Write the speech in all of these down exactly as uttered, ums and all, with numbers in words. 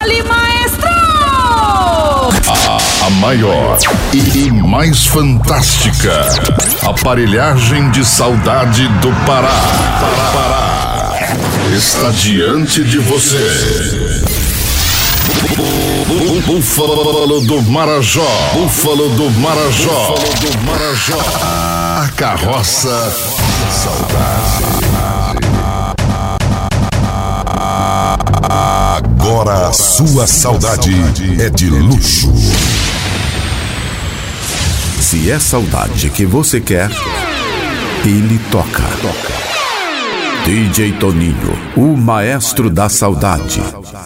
Dali, maestro! A, a maior e, e mais fantástica aparelhagem de saudade do Pará. Pará, Pará. Está diante de você. Búfalo do Marajó. Búfalo do Marajó. Búfalo do Marajó. A carroça da saudade. Agora a sua saudade é de luxo. Se é saudade que você quer, ele toca. D J Toninho, o maestro da saudade.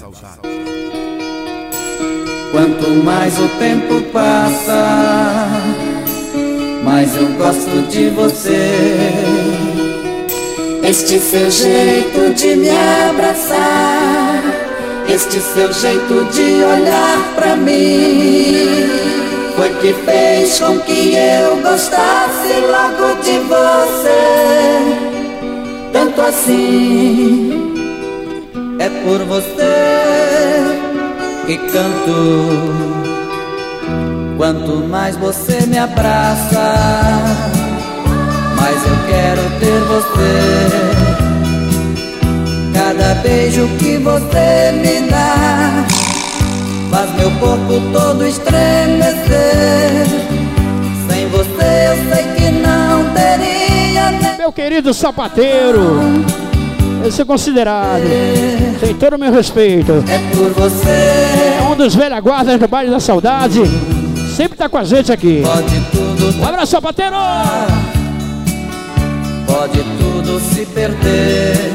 Quanto mais o tempo passa, mais eu gosto de você. Este seu jeito de me abraçar, este seu jeito de olhar pra mim, foi que fez com que eu gostasse logo de você. Tanto assim, é por você que canto. Quanto mais você me abraça, mais eu quero ter você. Cada beijo que você me dá faz meu corpo todo estremecer. Sem você eu sei que não teria nem... Meu querido sapateiro, esse é considerado, tem todo o meu respeito. É por você. É um dos velhos guardas do baile da saudade. Sempre tá com a gente aqui. Pode tudo. Um abraço, sapateiro! Pode tudo se perder,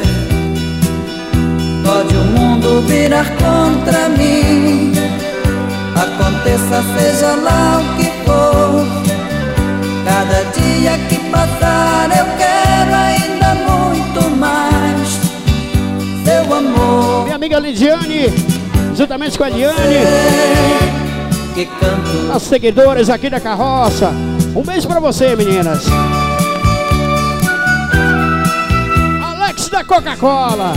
pode o mundo virar contra mim. Aconteça, seja lá o que for, cada dia que passar eu quero ainda muito mais seu amor. Minha amiga Lidiane, juntamente com a Eliane, que canto. as seguidoras aqui da carroça. Um beijo pra você, meninas. Alex da Coca-Cola.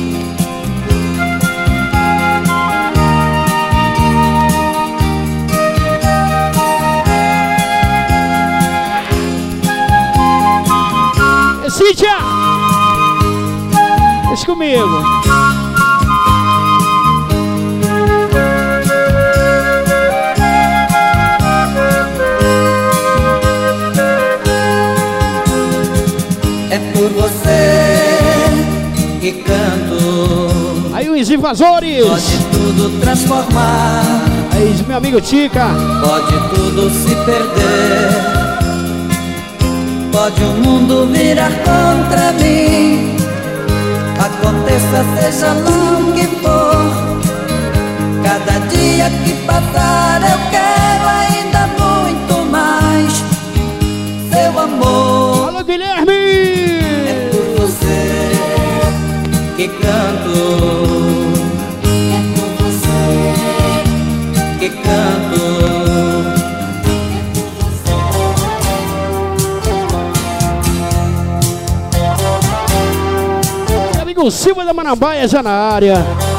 Cíntia, deixa comigo. É por você que canto. Aí os invasores. Pode tudo transformar. Aí meu amigo Tica. Pode tudo se perder, pode o mundo virar contra mim. Aconteça, seja lá o que for, cada dia que passar eu quero ainda muito mais seu amor. Alô, Guilherme! É por você que canto. É por você que canto. O Silva da Manambaia já na área.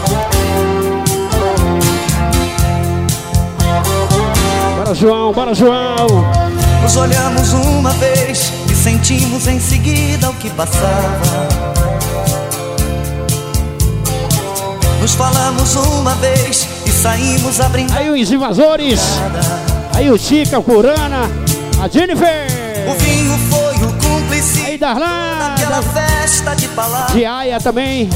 Bora, João, bora, João. Nos olhamos uma vez e sentimos em seguida o que passava. Nos falamos uma vez e saímos a brincar. Aí os invasores. Aí o Chica, o Curana, a Jennifer. O vinho foi o cúmplice. Aí Darlan. Naquela festa de palavras. De Aya também.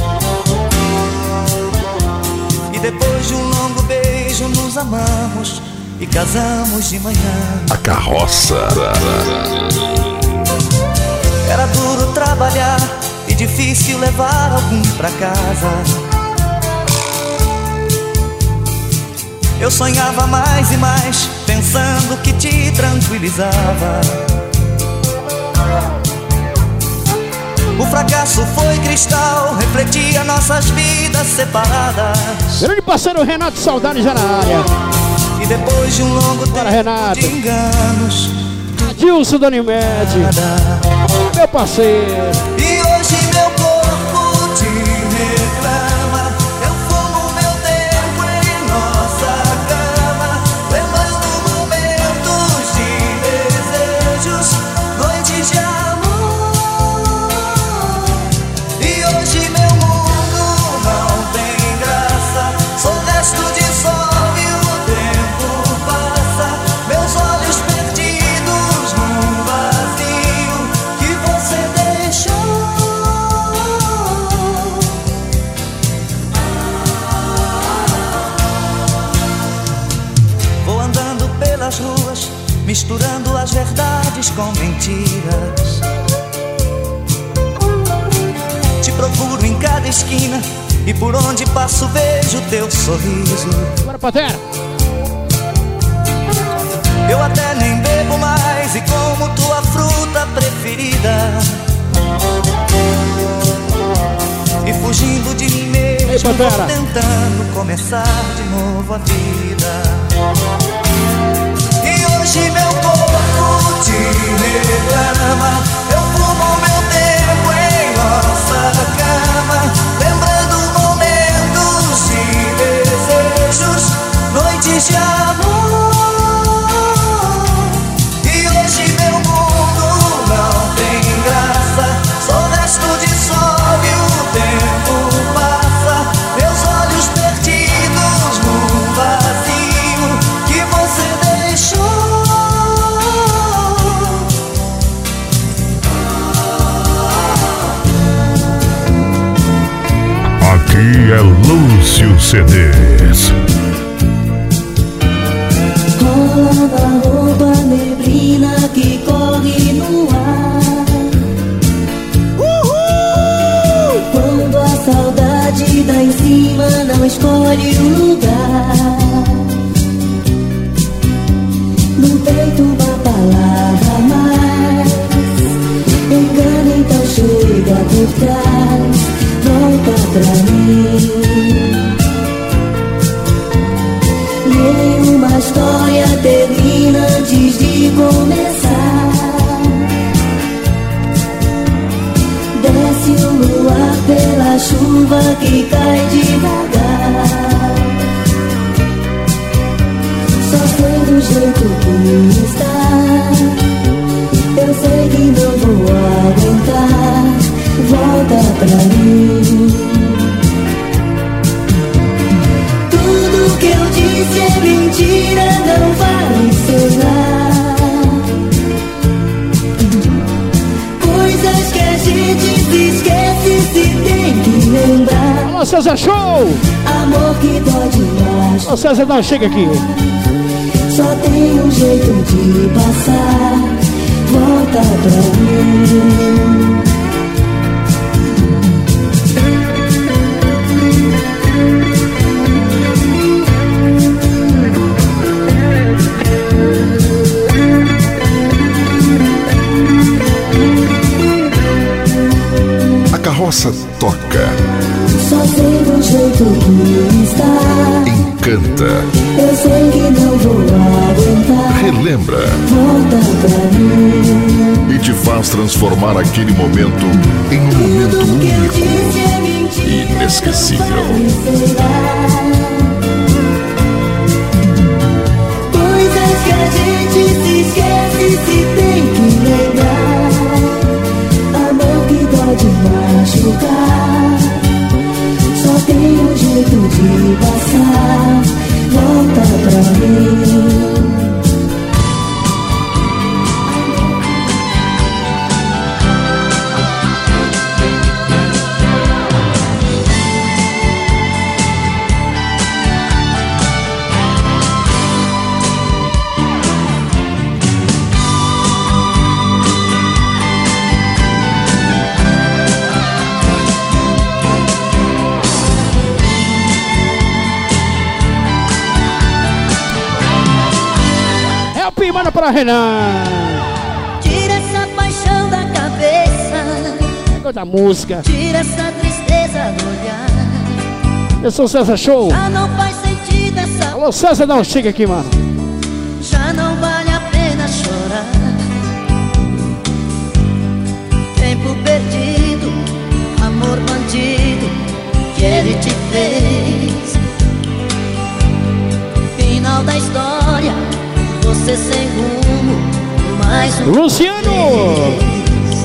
E depois de um longo beijo nos amamos e casamos de manhã. A carroça. Era duro trabalhar e difícil levar alguém pra casa. Eu sonhava mais e mais, pensando que te tranquilizava. O fracasso foi cristal, refletia nossas vidas separadas. Grande parceiro Renato Saudade já na área. E depois de um longo Bora, tempo Renato. de enganos, Adilson da Unimed, meu parceiro. e hoje meu corpo te reclama. Eu fumo meu tempo em misturando as verdades com mentiras. Te procuro em cada esquina e por onde passo vejo teu sorriso. Bora, Patera! Eu até nem bebo mais e como tua fruta preferida. E fugindo de mim mesmo, Ei, vou tentando começar de novo a vida. E hoje meu corpo te reclama. Eu fumo meu tempo em nossa cama, lembrando momentos de desejos, noites de amor. E hoje meu mundo não tem graça, só resto de sol e o tempo passa. Meus olhos perdidos no vazio que você deixou. Aqui é Lúcio C Ds. Rola da roupa, neblina que corre no ar. Uhul! Quando a saudade dá em cima, não escolhe o lugar. No peito uma palavra a mais. Engana, então chega por trás. Volta pra mim. Nenhuma história termina antes de começar. Desce o luar pela chuva que cai devagar. Só sei do jeito que está. Eu sei que não vou aguentar. Volta pra mim. Tudo que eu disse é mentira, não vai funcionar. Coisas que a gente se esquece, se tem que lembrar. Alô, César Show! Amor que dói demais. Ô, César, não, chega aqui. Só tem um jeito de passar. Volta pra mim. A carroça toca, Só sei do jeito que está. encanta, Eu sei que não vou aguentar. relembra Volta pra mim. e te faz transformar aquele momento em um momento Tudo que eu único, disse é mentira, inesquecível. não vai funcionar. Coisas que a gente se esquece, se tem que lembrar. Amor que dói de machucar. Só tem um jeito de passar. Volta pra mim. Manda pra Renan. Tira essa paixão da cabeça. Negócio da música. Tira essa tristeza do olhar. Eu sou o César Show. Já não faz sentido essa. Alô, César, não, chega aqui, mano. Já não vale a pena chorar. Tempo perdido, amor bandido que ele te fez. Final da história, você sem rumo, mais um Luciano! vez.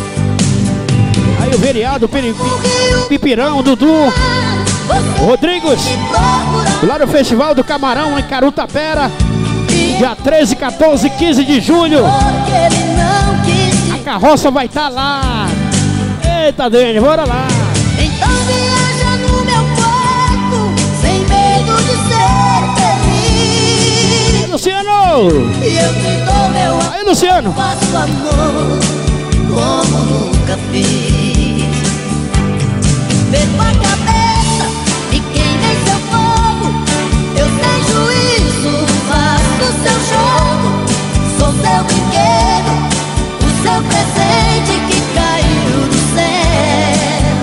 Aí o vereado, Peri- Pipirão, Dudu, Rodrigos, lá no Festival do Camarão em Carutapera, dia treze, quatorze, quinze de julho. Porque ele não quis. A carroça vai estar lá. Eita, Dene, bora lá. Então viaja no meu corpo, sem medo de ser feliz. Luciano! Alô! E eu te dou meu amor. Aí, Luciano! Faço amor como nunca fiz. Perco a cabeça de quem vem seu fogo. Eu sem juízo faço seu jogo. Sou seu brinquedo, o seu presente que caiu do céu.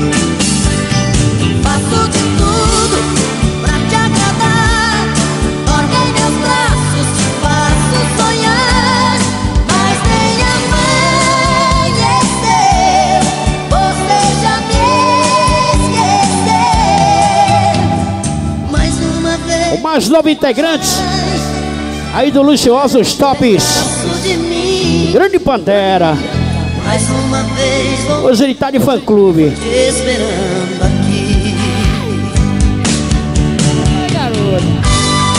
Faço de tudo pra te agradar. Dorme em meus braços, te faço sonhar. Mas nem amanheceu, você já me esqueceu. Mais uma vez, O mais novo integrante aí do Luxuosos Tops. faço de mim. Grande Pantera. Mais uma vez vou Hoje ele tá de fã clube. te esperando aqui. Garoto.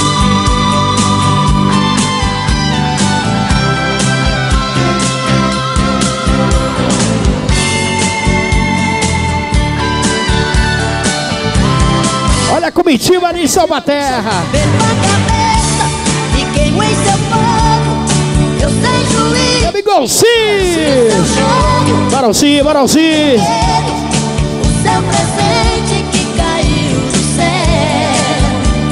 Olha a comitiva ali em Salvaterra. Perco a cabeça e queimo em seu fogo. Eu sem juízo, Meu amigo seu Cis. jogo. Barãozinho, Barãozinho. O seu presente que caiu do céu.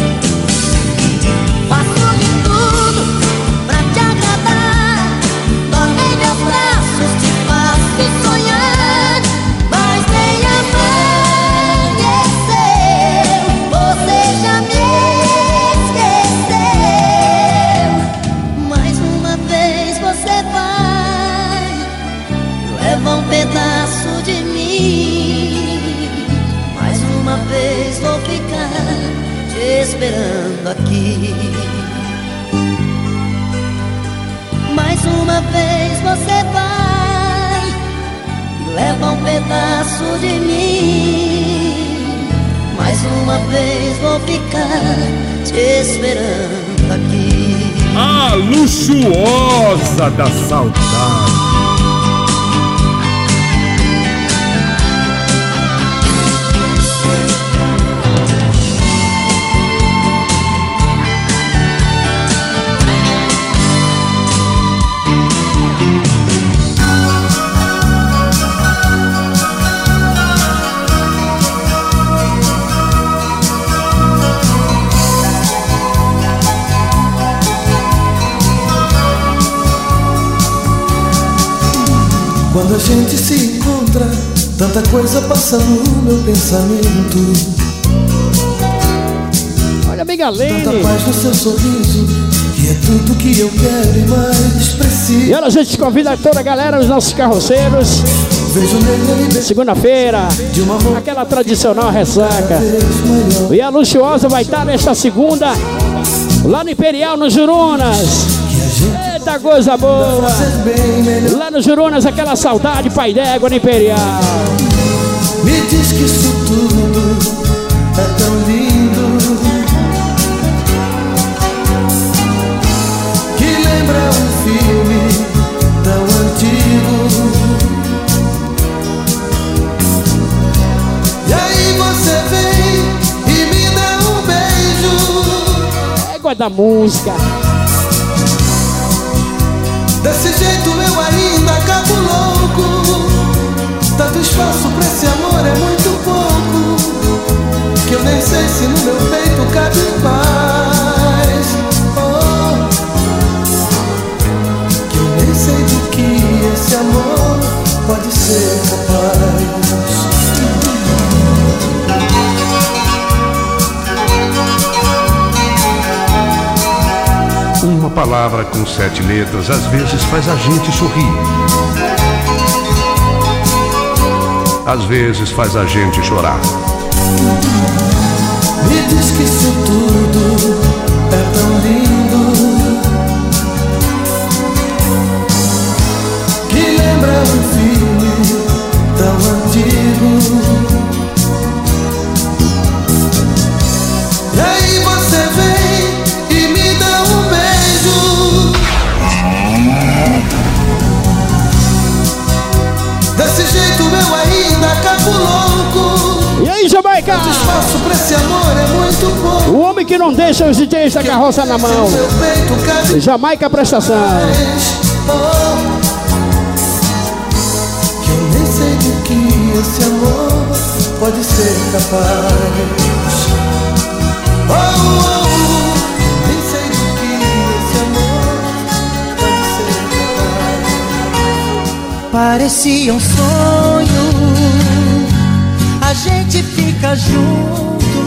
Faço de tudo pra te agradar. Dorme em meus braços, te faço sonhar. Mas nem amanheceu, você já me esqueceu. Mais uma vez você vai, leva um pedaço de mim. Mais uma vez vou ficar te esperando aqui. Mais uma vez você vai, leva um pedaço de mim. Mais uma vez vou ficar te esperando aqui. A luxuosa da saudade. Quando a gente se encontra, tanta coisa passa no meu pensamento. Olha a amiga Tanta Lene. paz no seu sorriso, que é tudo que eu quero e mais preciso. E olha, a gente convida toda a galera, os nossos carroceiros. Vejo nele a liberdade Segunda-feira, de um amor aquela tradicional ressaca. cada vez maior. E a Luxuosa vai estar nesta segunda, lá no Imperial, no Jurunas. Que a gente Eita coisa boa! fazer bem melhor. Lá no Jurunas, aquela saudade, pai d'égua no Imperial. Me diz que isso tudo é tão lindo, que lembra um filme tão antigo. E aí você vem e me dá um beijo. Égua da música. Desse jeito eu ainda acabo louco. Tanto espaço pra esse amor é muito pouco, que eu nem sei se no meu peito cabe paz. Oh, que eu nem sei do que esse amor pode ser capaz. Uma palavra com sete letras às vezes faz a gente sorrir. Às vezes faz a gente chorar. Me diz que isso tudo é tão lindo, que lembra um filme tão antigo. E aí você vem e me dá um beijo. Desse jeito eu ainda acabo louco. E aí, Jamaica? O espaço pra esse amor é muito pouco. O homem que não deixa os D Js da carroça na mão. Jamaica prestação. Que eu nem sei do que esse amor pode ser capaz. Oh, oh, oh, nem sei do que esse amor pode ser capaz. Parecia um sonho, a gente fica junto,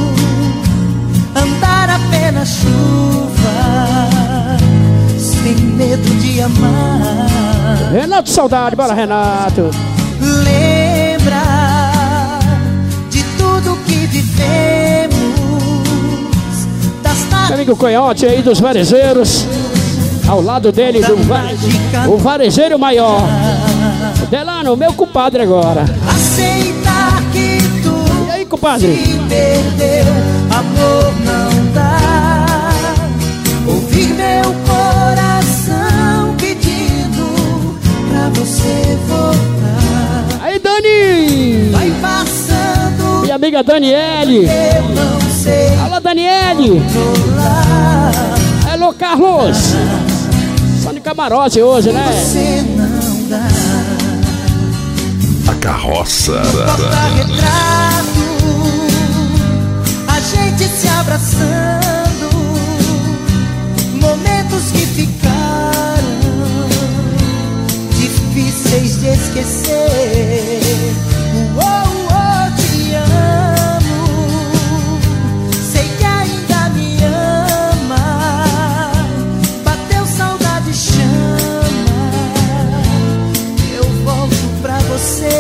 andar a pé na chuva, sem medo de amar. Renato Saudade, bora Renato. Lembra de tudo que vivemos, das Meu amigo Coiote aí dos varejeiros. Ao lado dele, do va o varejeiro maior. Delano, meu compadre agora. Aceitar que tu e aí, compadre? se perdeu, amor não dá. Ouvir meu coração pedindo pra você voltar. Aí, Dani! Vai passando, minha amiga Daniele. eu não sei. Alô, Daniele! Alô, Carlos! Só de camarote hoje, né? Você não dá. A carroça. Porta-retrato, a gente se abraçando, momentos que ficaram difíceis de esquecer. Oh, oh, te amo, sei que ainda me ama. Bateu saudade, chama, eu volto pra você.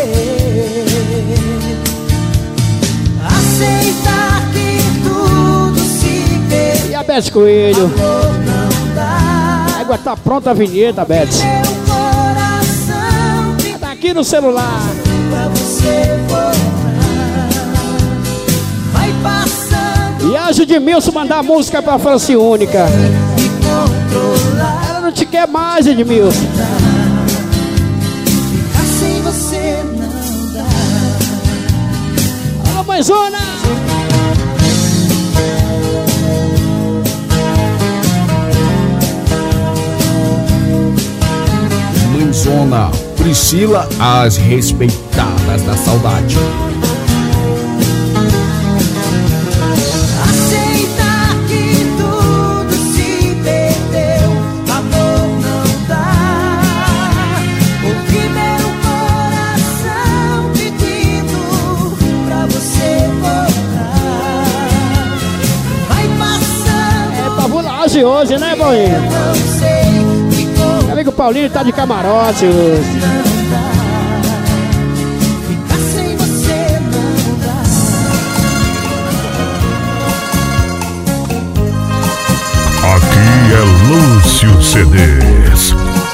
Aceitar que tudo se perdeu. E a Beth Coelho? Não dá. A água tá pronta a vinheta, Beth. Meu coração Tá aqui no celular. pra você voltar. Vai passando E a Edmilson mandar a música pra Franci Única. e controlar. Ela não te quer mais, Edmilson. Ficar sem você não dá. Alô, mãezona! Mãezona Priscila, as respeitadas da saudade. Aceitar que tudo se perdeu, amor não dá. Ouvir meu coração pedindo pra você voltar. Vai passando, É pavulagem hoje, né, boinha? eu não sei que como Meu amigo Paulinho tá de camarote hoje. não dá. Ficar sem você não dá. Aqui é Lúcio C Ds.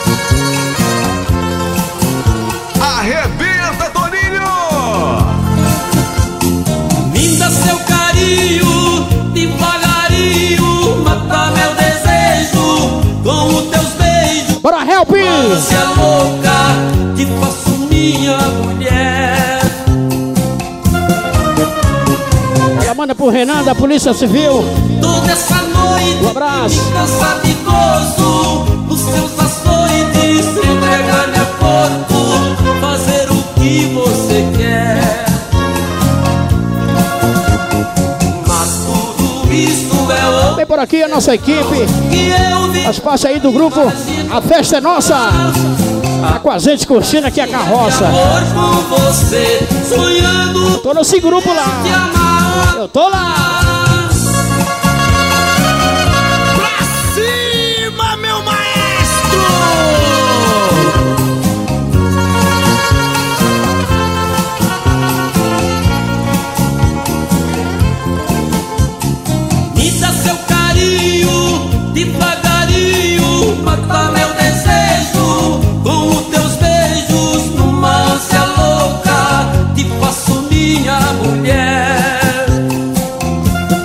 Arrebenta, Toninho! Me dá seu carinho, devagarinho, mata meu desejo com os teus beijos. Bora, help! Se é louca, te faço minha mulher. Ela manda pro Renan da Polícia Civil. Toda essa noite, Um abraço. me cansa de gozo, os seus açoites, entregar meu corpo, fazer o que você quer. Mas tudo isso é o Vem por aqui a nossa equipe. que eu vi. Faz parte aí do grupo A Festa é Nossa. Tá com a gente curtindo aqui a carroça. Amor com você, sonhando Tô nesse grupo te lá. amar. Eu tô lá. Pra cima, meu maestro! Me dá seu carinho, devagarinho, mata meu desejo com os teus beijos, numa ânsia louca, te faço minha mulher.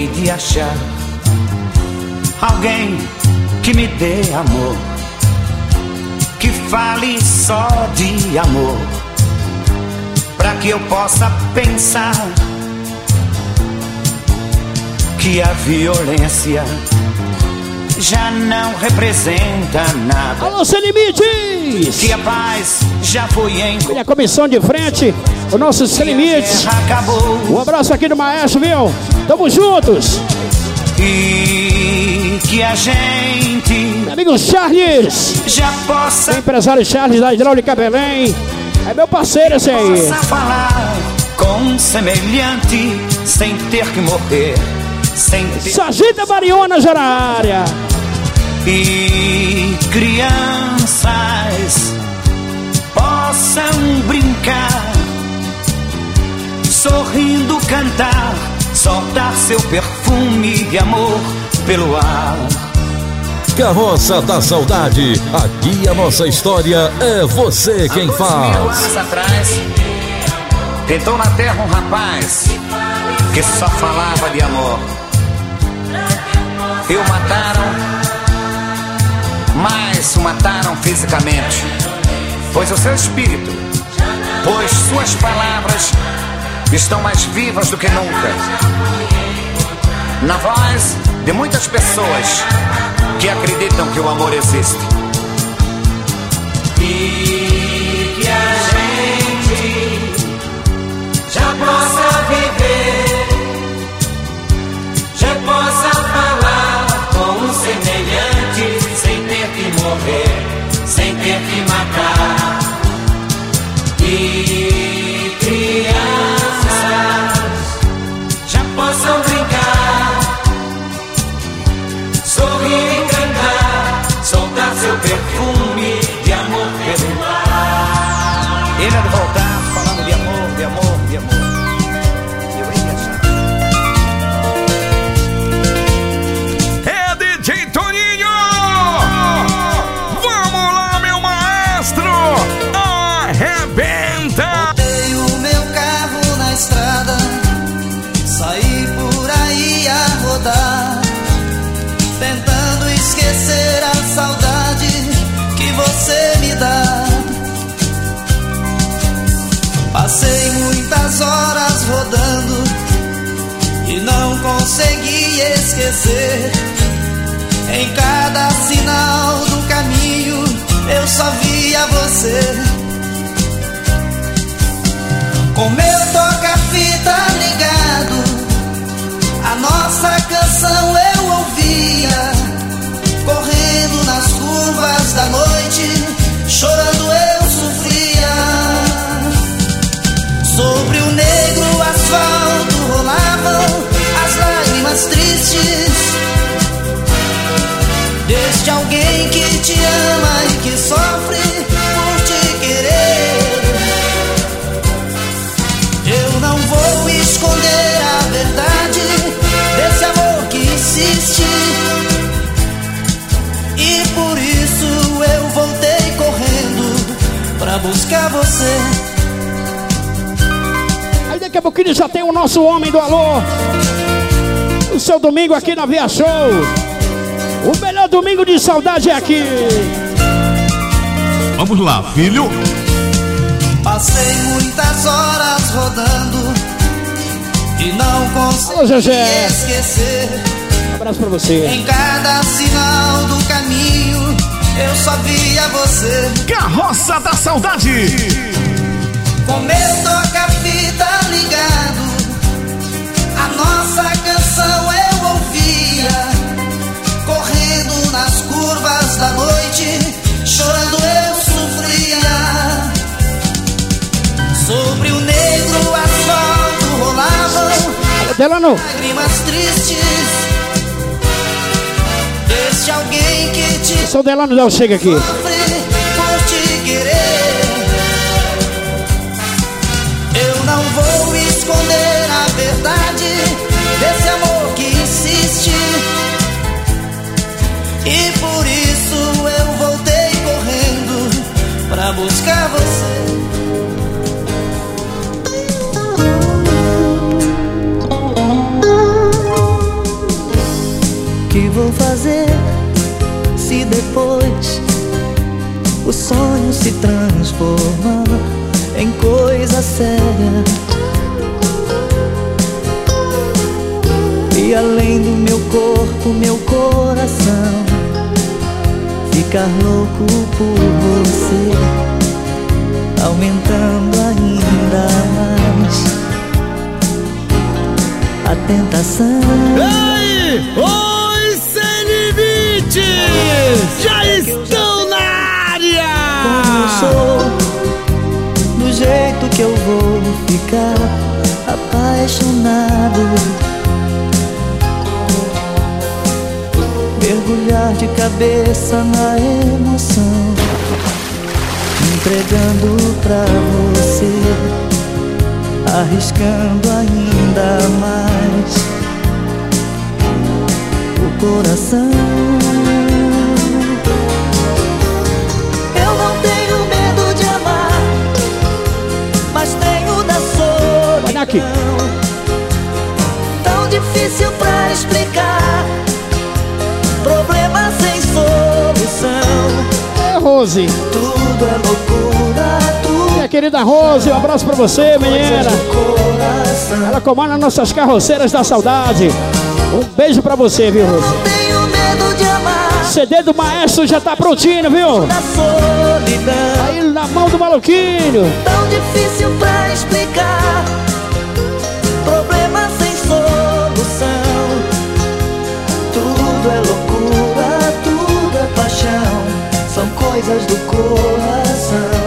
hei de achar alguém que me dê amor, que fale só de amor, pra que eu possa pensar que a violência já não representa nada. Alô, Sem Limites! Que a paz já foi em... E a comissão de frente, o nosso Sem Limites. Um abraço aqui do Maestro, viu? Tamo juntos! E que a gente... Meu amigo Charles! Já possa... O empresário Charles da Hidráulica Belém. É meu parceiro esse aí. Possa falar com um semelhante sem ter que morrer. Sem ter... Sargento Mariona já na área. E crianças possam brincar, sorrindo cantar, soltar seu perfume de amor pelo ar. Carroça da Saudade, aqui a nossa história é você quem Há faz. mil anos atrás, tentou na terra um rapaz que só falava de amor. E o mataram, mas o mataram fisicamente, pois o seu espírito, pois suas palavras estão mais vivas do que nunca, na voz de muitas pessoas que acreditam que o amor existe. E que a gente já possa viver, já possa falar com um semelhante sem ter que morrer, sem ter que matar. E crianças já possam brincar, sorrir e cantar, soltar seu perfume de amor pelo ar. Ele há de voltar falando de amor, de amor, de amor. Eu hei de achar. É D J Toninho! Vamos lá, meu maestro! Arrebenta! Botei o meu carro na estrada, saí por aí a rodar, tentando esquecer a saudade que você me dá. Passei muitas horas rodando e não consegui esquecer. Em cada sinal do caminho eu só via você. Com meu toca-fita ligado, a nossa canção eu ouvia, correndo nas curvas da noite, chorando eu sofria. Sobre o negro asfalto rolavam as lágrimas tristes deste alguém que te ama e que sofre por te querer. Eu não vou esconder a verdade desse amor que insiste, e por isso eu voltei correndo pra buscar você. Aí daqui a pouquinho já tem o nosso homem do alô. O seu domingo aqui na Via Show. O melhor domingo de saudade é aqui. Vamos lá, filho. Passei muitas horas rodando e não consegui Alô, Gegé. esquecer. Um abraço pra você. Em cada sinal do caminho eu só via você. Carroça da Saudade. Com meu toca-fita ligado, a nossa canção eu ouvia, correndo nas curvas da noite, chorando eu sofria. Sobre o negro asfalto rolavam Delano. lágrimas tristes deste alguém que te Seu Delano não chega aqui. sofre por te querer. Eu não vou esconder a verdade desse amor que insiste, e por isso eu voltei correndo pra buscar você. vou fazer se depois o sonho se transforma em coisa séria? E além do meu corpo, meu coração ficar louco por você, aumentando ainda mais a tentação. Ei, os sem limites já estão na área. Como eu sou, do jeito que eu vou ficar apaixonado, mergulhar de cabeça na emoção, entregando pra você, arriscando ainda mais o coração. Eu não tenho medo de amar, mas tenho da solidão. Tão difícil pra explicar, problema sem solução. É, Rose. Tudo é loucura, tudo. Minha querida Rose, um abraço pra você, menina. Ela comanda nossas carroceiras da saudade. Um beijo pra você, viu, Rose? Não tenho medo de amar. C D do Maestro já tá prontinho, viu? Da solidão. Aí na mão do maluquinho. Tão difícil pra explicar, problema sem solução. Tudo é loucura, tudo é paixão, são coisas do coração.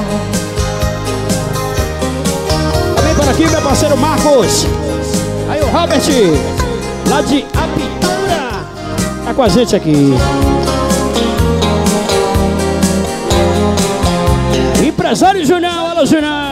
Vem por aqui, meu parceiro Marcos. Aí o Robert, lá de Apitura, tá com a gente aqui. Empresário Junião, alô Junião.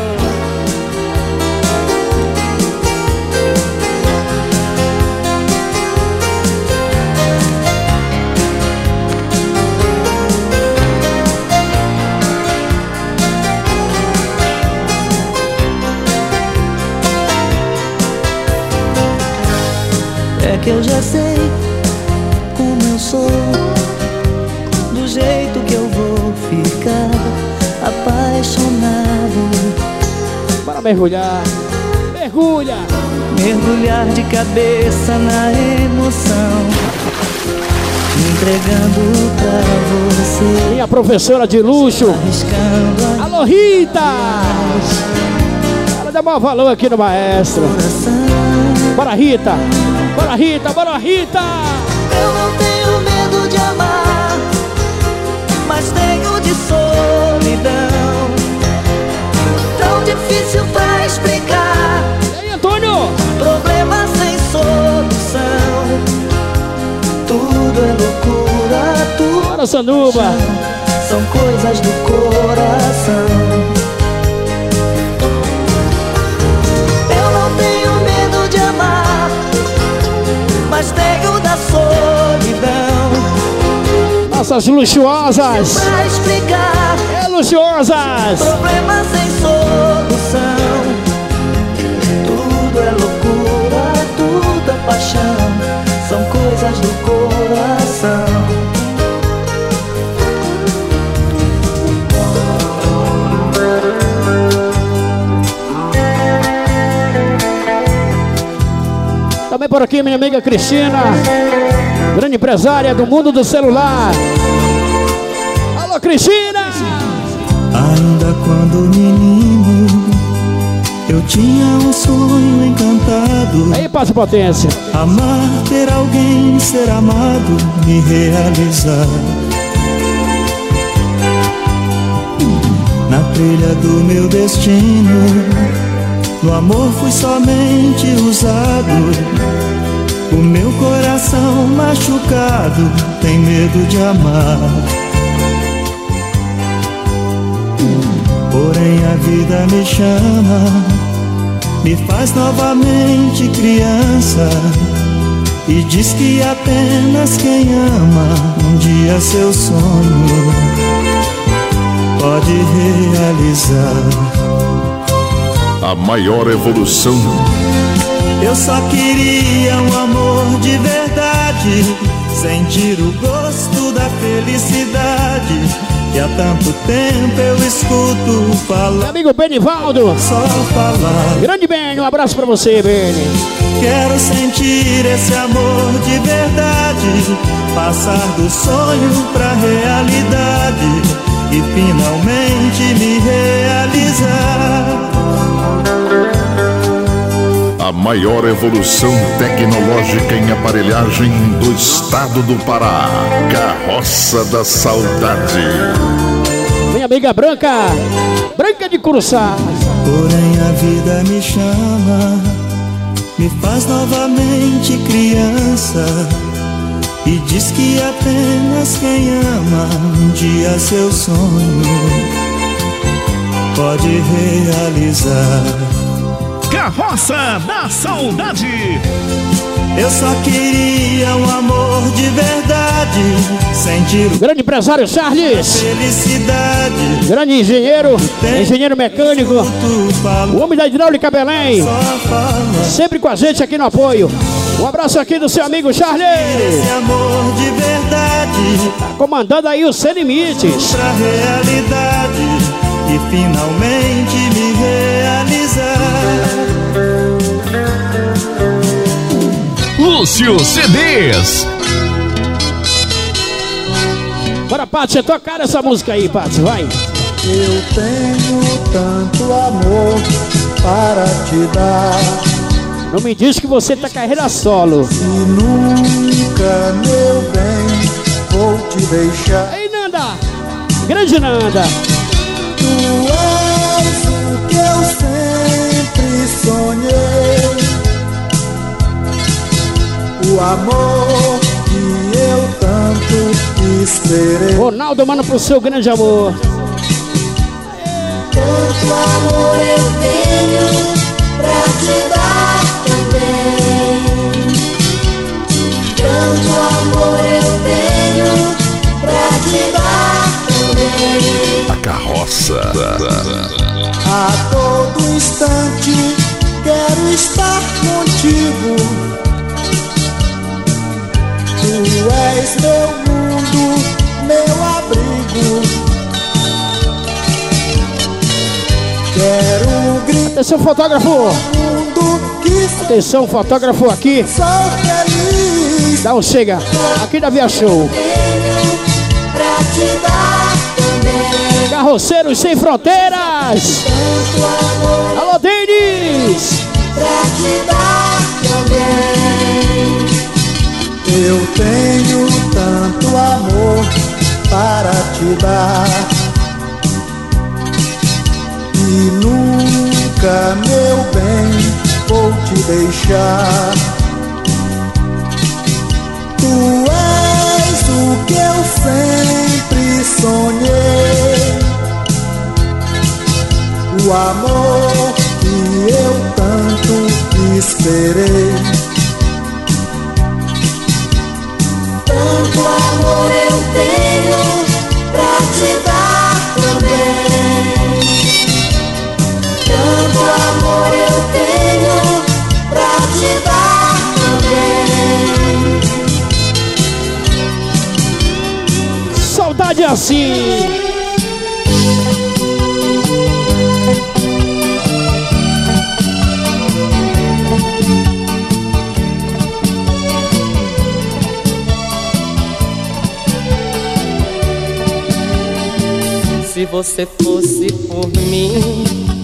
É que eu já sei como eu sou, do jeito que eu vou ficar apaixonado. Bora mergulhar, mergulha. Mergulhar de cabeça na emoção, entregando pra você. Minha professora de luxo, alô Rita. Ela dá maior valor aqui no Maestro. Bora Rita, bora Rita, bora Rita. Eu não tenho medo de amar, mas tenho de solidão. Tão difícil pra explicar. E aí, Antônio? Problema sem solução. Tudo é loucura, tudo. Bora Sanduba. São coisas do coração. Eu não tenho medo de amar, mas tenho da solidão. Nossas luxuosas. Pra explicar. É luxuosas. Problema sem solução. Tudo é loucura, tudo é paixão, são coisas do coração. Também por aqui minha amiga Cristina, grande empresária do mundo do celular. Alô Cristina! Ainda quando menino, eu tinha um sonho encantado. Aí, Passa Potência. Amar, ter alguém, ser amado, me realizar. Na trilha do meu destino, no amor fui somente usado. O meu coração machucado tem medo de amar. Porém a vida me chama, me faz novamente criança, e diz que apenas quem ama um dia seu sonho pode realizar. A maior evolução. Eu só queria um amor de verdade, sentir o gosto da felicidade que há tanto tempo eu escuto falar. Meu amigo Benivaldo, só falar. Grande Beni, um abraço pra você, Beni. Quero sentir esse amor de verdade, passar do sonho pra realidade e finalmente me realizar. A maior evolução tecnológica em aparelhagem do estado do Pará. Carroça da Saudade. Minha amiga Branca, Branca de Curuçá. Porém a vida me chama, me faz novamente criança e diz que apenas quem ama um dia seu sonho pode realizar. Carroça da Saudade. Eu só queria um amor de verdade, sentir o grande empresário Charles, felicidade, grande engenheiro, engenheiro mecânico, o homem da hidráulica Belém, sempre com a gente aqui no apoio. Um abraço aqui do seu amigo Charles. Esse amor de verdade, tá comandando aí o Sem Limites pra realidade e finalmente me realizar. Lúcio C Ds. Bora, Pátio, tocar essa música aí, Pátio, vai. Eu tenho tanto amor para te dar. Não me diz que você tá carreira solo. E nunca, meu bem, vou te deixar. Ei, Nanda, grande Nanda. Tu és o que eu sempre sonhei, o amor que eu tanto esperei. Ronaldo, manda pro seu grande amor. Tanto amor eu tenho pra te dar também. Tanto amor eu tenho pra te dar também. A Carroça. A todo instante quero estar contigo. Tu és meu mundo, meu abrigo. Quero gritar. Atenção, fotógrafo. Atenção, fotógrafo aqui. Sou feliz. Dá um chega. Aqui da Via Show. Pra te dar também. Carroceiros Sem Fronteiras. Alô, Denis. Pra te dar também. Eu tenho tanto amor para te dar e nunca, meu bem, vou te deixar. Tu és o que eu sempre sonhei, o amor que eu tanto esperei. Tanto amor eu tenho pra te dar também. Tanto amor eu tenho pra te dar também. Saudade assim. Se você fosse por mim,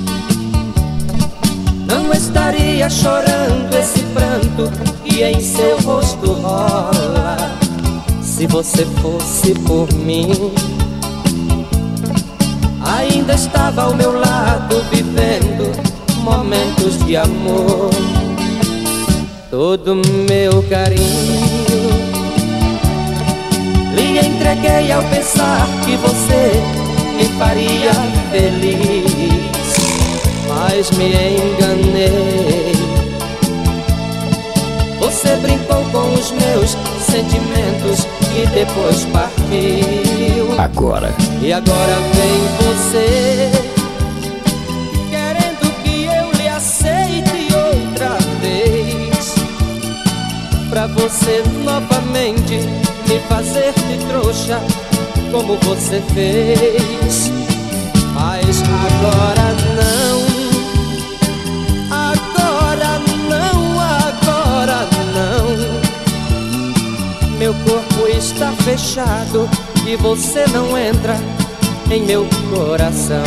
não estaria chorando esse pranto que em seu rosto rola. Se você fosse por mim, ainda estava ao meu lado vivendo momentos de amor. Todo meu carinho lhe entreguei ao pensar que você me faria feliz, mas me enganei. Você brincou com os meus sentimentos e depois partiu. Agora. E agora vem você, querendo que eu lhe aceite outra vez, pra você novamente novamente me fazer de trouxa como você fez. Mas agora não, agora não, agora não. Meu corpo está fechado e você não entra em meu coração.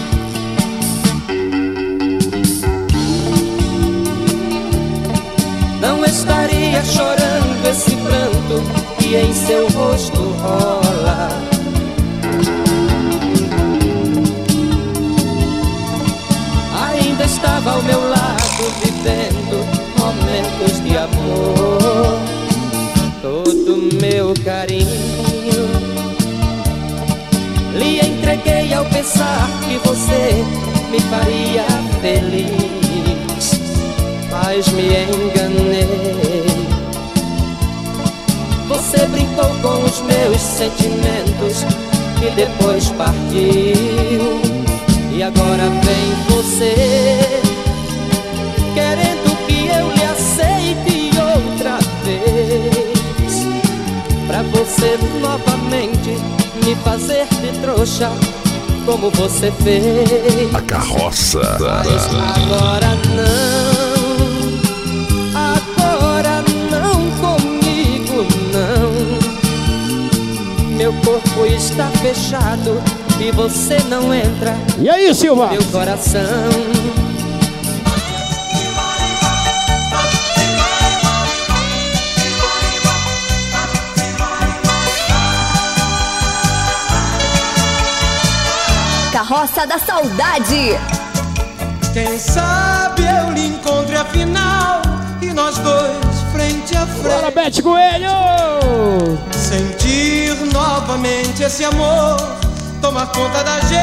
Não estaria chorando esse pranto que em seu rosto rola. Ainda estava ao meu lado vivendo momentos de amor. Todo meu carinho lhe entreguei ao pensar que você me faria feliz, mas me enganei. Você brincou com os meus sentimentos e depois partiu. E agora vem você querendo que eu lhe aceite outra vez, pra você novamente me fazer de trouxa como você fez. A carroça. Mas agora não, agora não comigo não. Meu corpo está fechado e você não entra. E aí, Silva? Meu coração. Carroça da Saudade. Quem sabe eu lhe encontre afinal e nós dois frente a frente. Bora, Bete Coelho! Sentir novamente esse amor tomar conta da gente.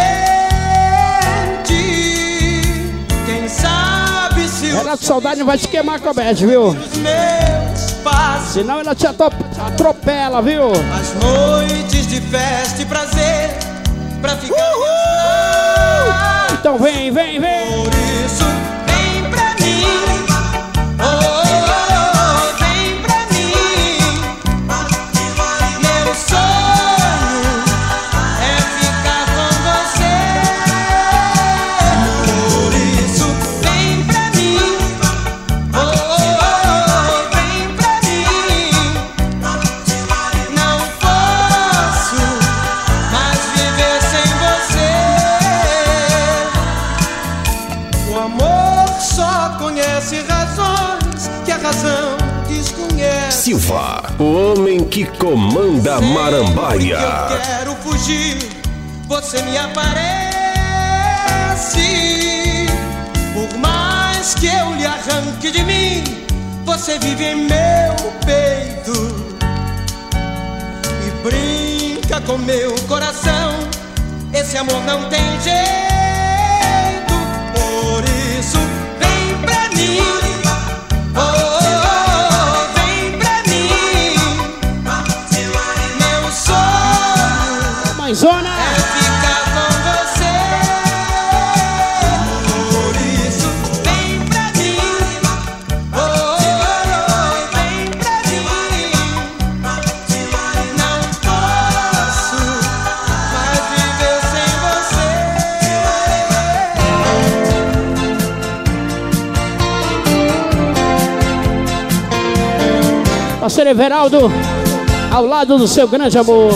Quem sabe se o Renato Saudade não vai te queimar com a Bete, viu? Senão ela te atropela, viu? As noites de festa e prazer pra ficar. Uhul! Então vem, vem, vem! Por isso, vem pra mim. Oh, oh, oh, vem pra mim. Meu sonho é ficar com você. Por isso, vem pra mim. Oh, oh, oh, vem pra mim. Não posso mais viver sem você. O amor só conhece razões que a razão desconhece. Silva, o homem que comanda Sempre Marambaia. que eu quero fugir, você me aparece. Por mais que eu lhe arranque de mim, você vive em meu peito e brinca com meu coração. Esse amor não tem jeito. Por isso, vem pra mim. Oh, oh, oh, vem pra mim. Meu sonho Mãezona! é ficar com você. Por isso, vem pra mim. Oh, oh, oh, vem pra mim. Não posso mais viver sem você. Parceiro Everaldo, ao lado do seu grande amor.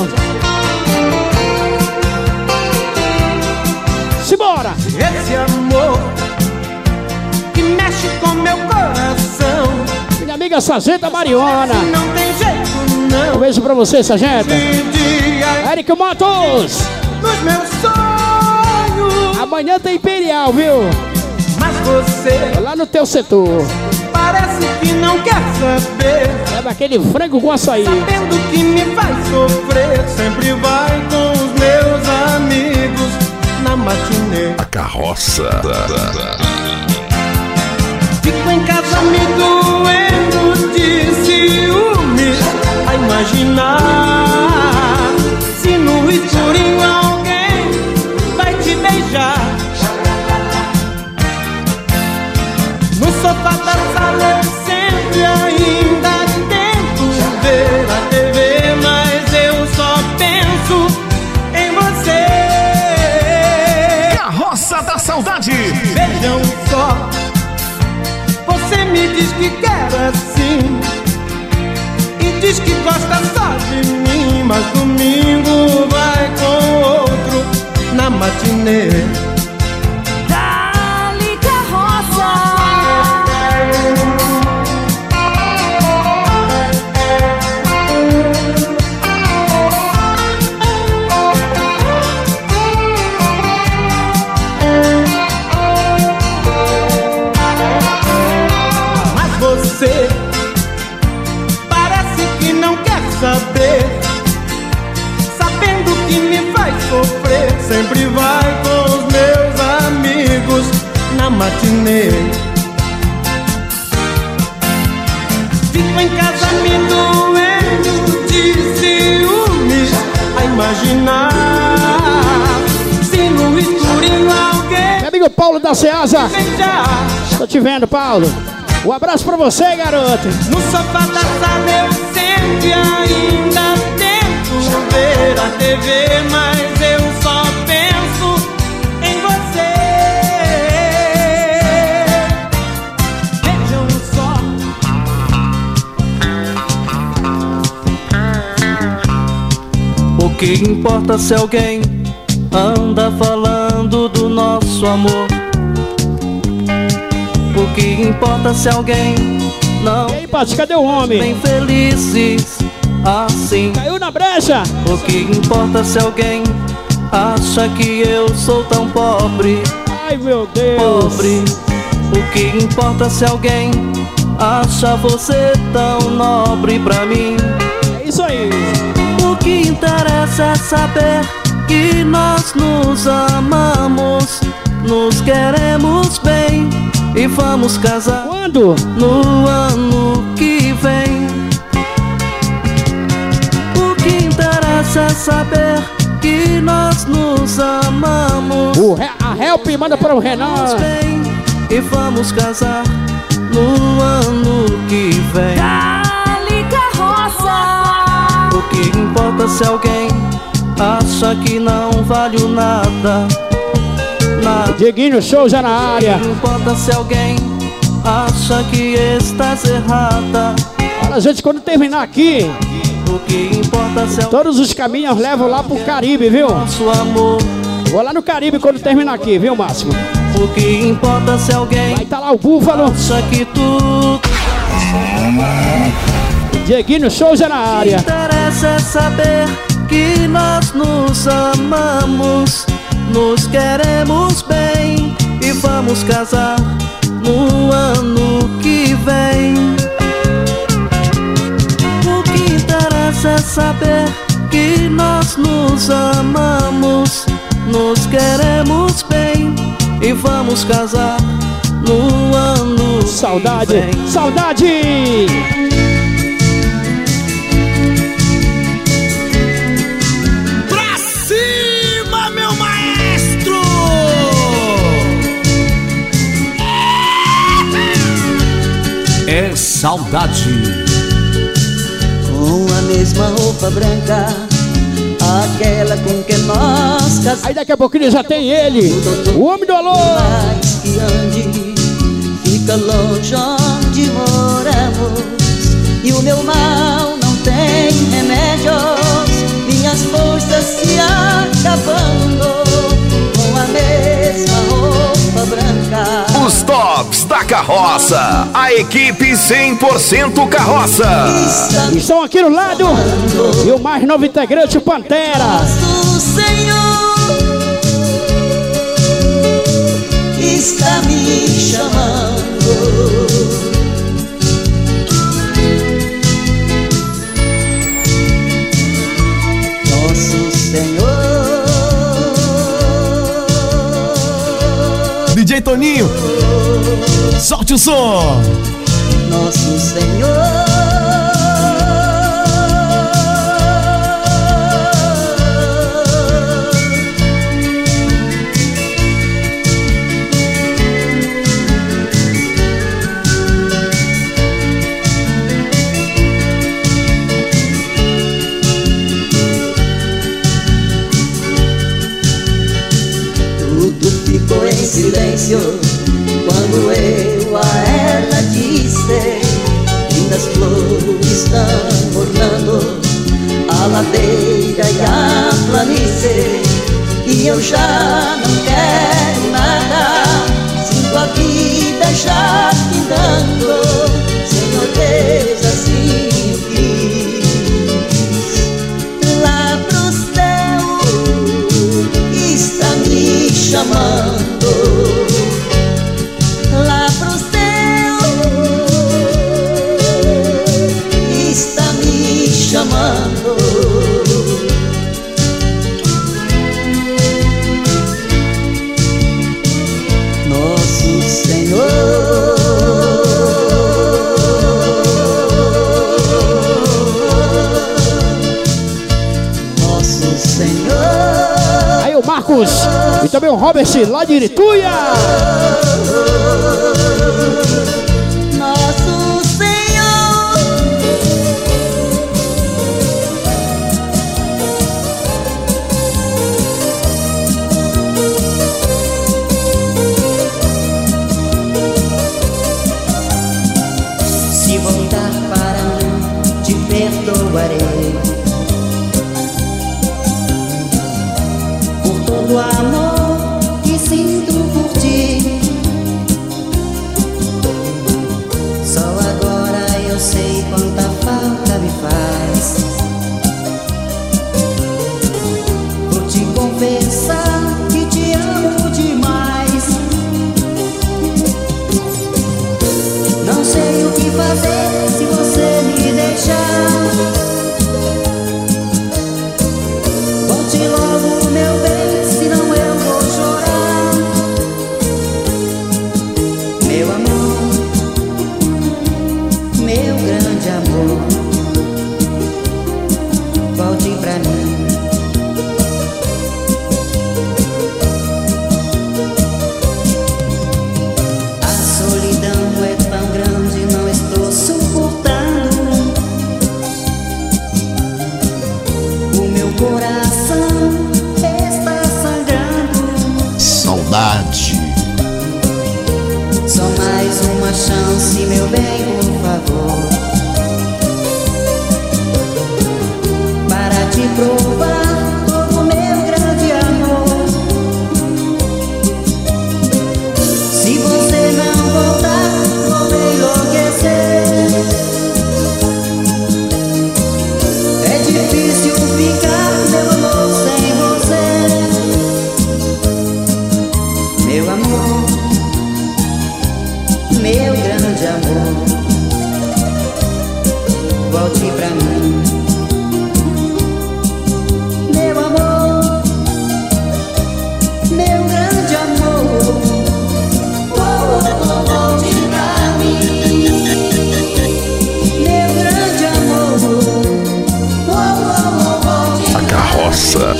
Simbora! Esse amor que mexe com meu coração. Minha amiga Sargenta Mariona. Não tem jeito não. Um beijo pra você, Sargenta. Eric Matos. Nos meus sonhos. Amanhã tem Imperial, viu? Mas você lá no teu setor. parece que não quer saber. Leva aquele frango com açaí. Sabendo que me faz sofrer. Sempre vai com os meus amigos na matinê. A carroça. Fico em casa me doendo de ciúmes, a imaginar se no escurinho alguém vai te beijar. No sofá da sala eu sempre ainda tento ver a T V. Diz que gosta só de mim, mas domingo vai com outro na matinê. Dali Carroça. Mas você parece que não quer saber, sabendo que me faz sofrer. Sempre vai com os meus amigos na matinê. Fico em casa me doendo de ciúmes, a imaginar se no escurinho alguém. Meu amigo Paulo da Ceasa, tô te vendo, Paulo. Um abraço pra você, garoto. No sofá da sala eu sempre ainda tento ver a T V, mas eu só penso em você. Vejam só. O que importa se alguém anda falando do nosso amor? O que importa se alguém não... E aí, Pati, cadê o homem? Bem felizes assim. Caiu na brecha. O que importa se alguém acha que eu sou tão pobre? Ai, meu Deus. Pobre. O que importa se alguém acha você tão nobre pra mim? É isso aí. O que interessa é saber que nós nos amamos, nos queremos bem e vamos casar. Quando? No ano que vem. O que interessa é saber que nós nos amamos. O Re a Help manda para o Renan. Bem, e vamos casar no ano que vem. Dali Carroça. O que importa se alguém acha que não vale nada? Nada. Dieguinho Show já na área. Não importa se alguém acha que estás errada. Olha, gente, quando terminar aqui, o que importa se todos os caminhos levam lá pro Caribe, viu? Nosso amor. Vou lá no Caribe quando terminar aqui, viu, Máximo? O que importa se alguém vai tá lá o Búfalo. Acha que tu... Dieguinho Show já na área. O que interessa é saber que nós nos amamos, nos queremos bem e vamos casar no ano que vem. O que interessa é saber que nós nos amamos, nos queremos bem e vamos casar no ano Saudade, que vem. Saudade! É saudade. Com a mesma roupa branca, aquela com que nós casamos. Aí daqui a pouquinho já tem ele, o homem do alô. Mais que ande, fica longe onde moramos. E o meu mal não tem remédios, minhas forças se acabando. Com a mesma roupa branca. Os tops da carroça, a equipe cem por cento carroça. Estão aqui no lado e o mais novo integrante, o Pantera. Nosso Senhor está me chamando. Nosso Senhor. D J Toninho, solte o som. Nosso Senhor. Tudo ficou em silêncio quando eu a ela disse: lindas flores flores estão ornando a ladeira e a planície, e eu já não quero nada. Sinto a vida já findando, Senhor Deus, assim eu quis. Lá pro céu está me chamando, lá pro céu está me chamando. Nosso Senhor, nosso Senhor. Aí o Marcos e também o Robert lá de Irituia. Nosso Senhor, se voltar para mim, te perdoarei por todo o amor que sinto por ti. Só agora eu sei quanta falta me faz, vou te confessar que te amo demais. Não sei o que fazer se você me deixar. Volte logo, meu bem, senão eu vou chorar. Meu amor, meu grande amor, volte pra mim. A solidão é tão grande, não estou suportando. O meu coração está sangrando. Saudade. Só mais uma chance, meu bem, por favor, para te provar todo o meu grande amor. Se você não voltar, vou enlouquecer. É difícil ficar, meu amor, sem você. Meu amor, meu grande amor, volte pra mim. Meu amor, meu grande amor, oh, oh, oh, volte pra mim. Meu grande amor, oh, oh, oh, volte pra mim. A carroça.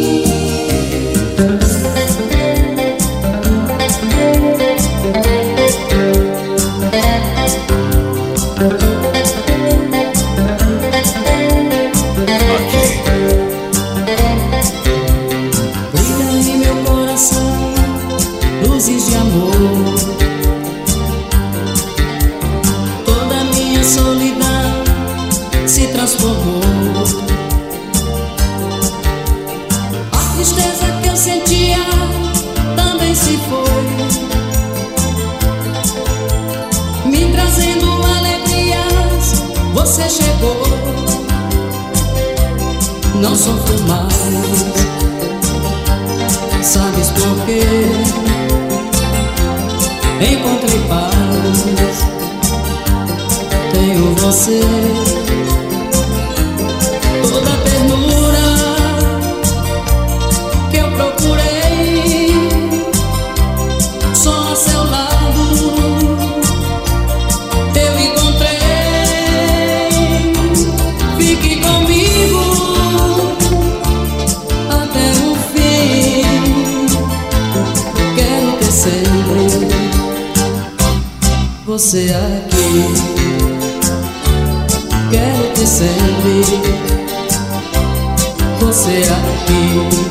Brilham em meu coração luzes de amor. Toda minha solidão se transformou. A tristeza que eu sentia também se foi, me trazendo alegrias. Você chegou, não sofro mais. Sabes por quê? Encontrei paz. Tenho você, toda a ternura que eu procurei, só a seu lado eu encontrei. Fique comigo até o fim. Quero ter sempre você aqui. Quero ter sempre você aqui.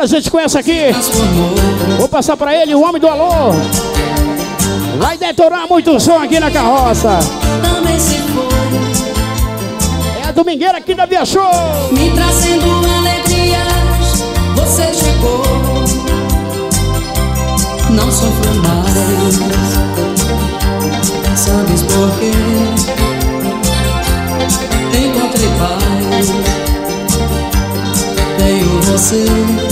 a gente conhece aqui. Vou passar pra ele, o homem do alô. Vai detonar muito som aqui na carroça. Também se foi. É a domingueira aqui da Via Show. Me trazendo alegrias, você chegou. Não sofro mais. Sabes por quê? Encontrei paz. Tenho você.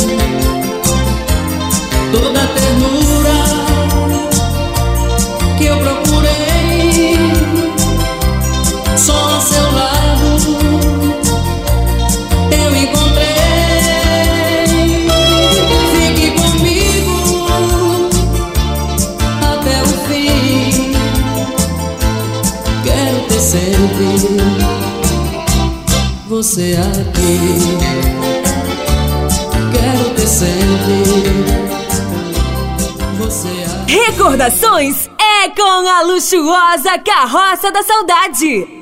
Toda a ternura que eu procurei, só ao seu lado eu encontrei. Fique comigo até o fim. Quero ter sempre você aqui. Quero ter sempre você aqui. Recordações é com a luxuosa Carroça da Saudade.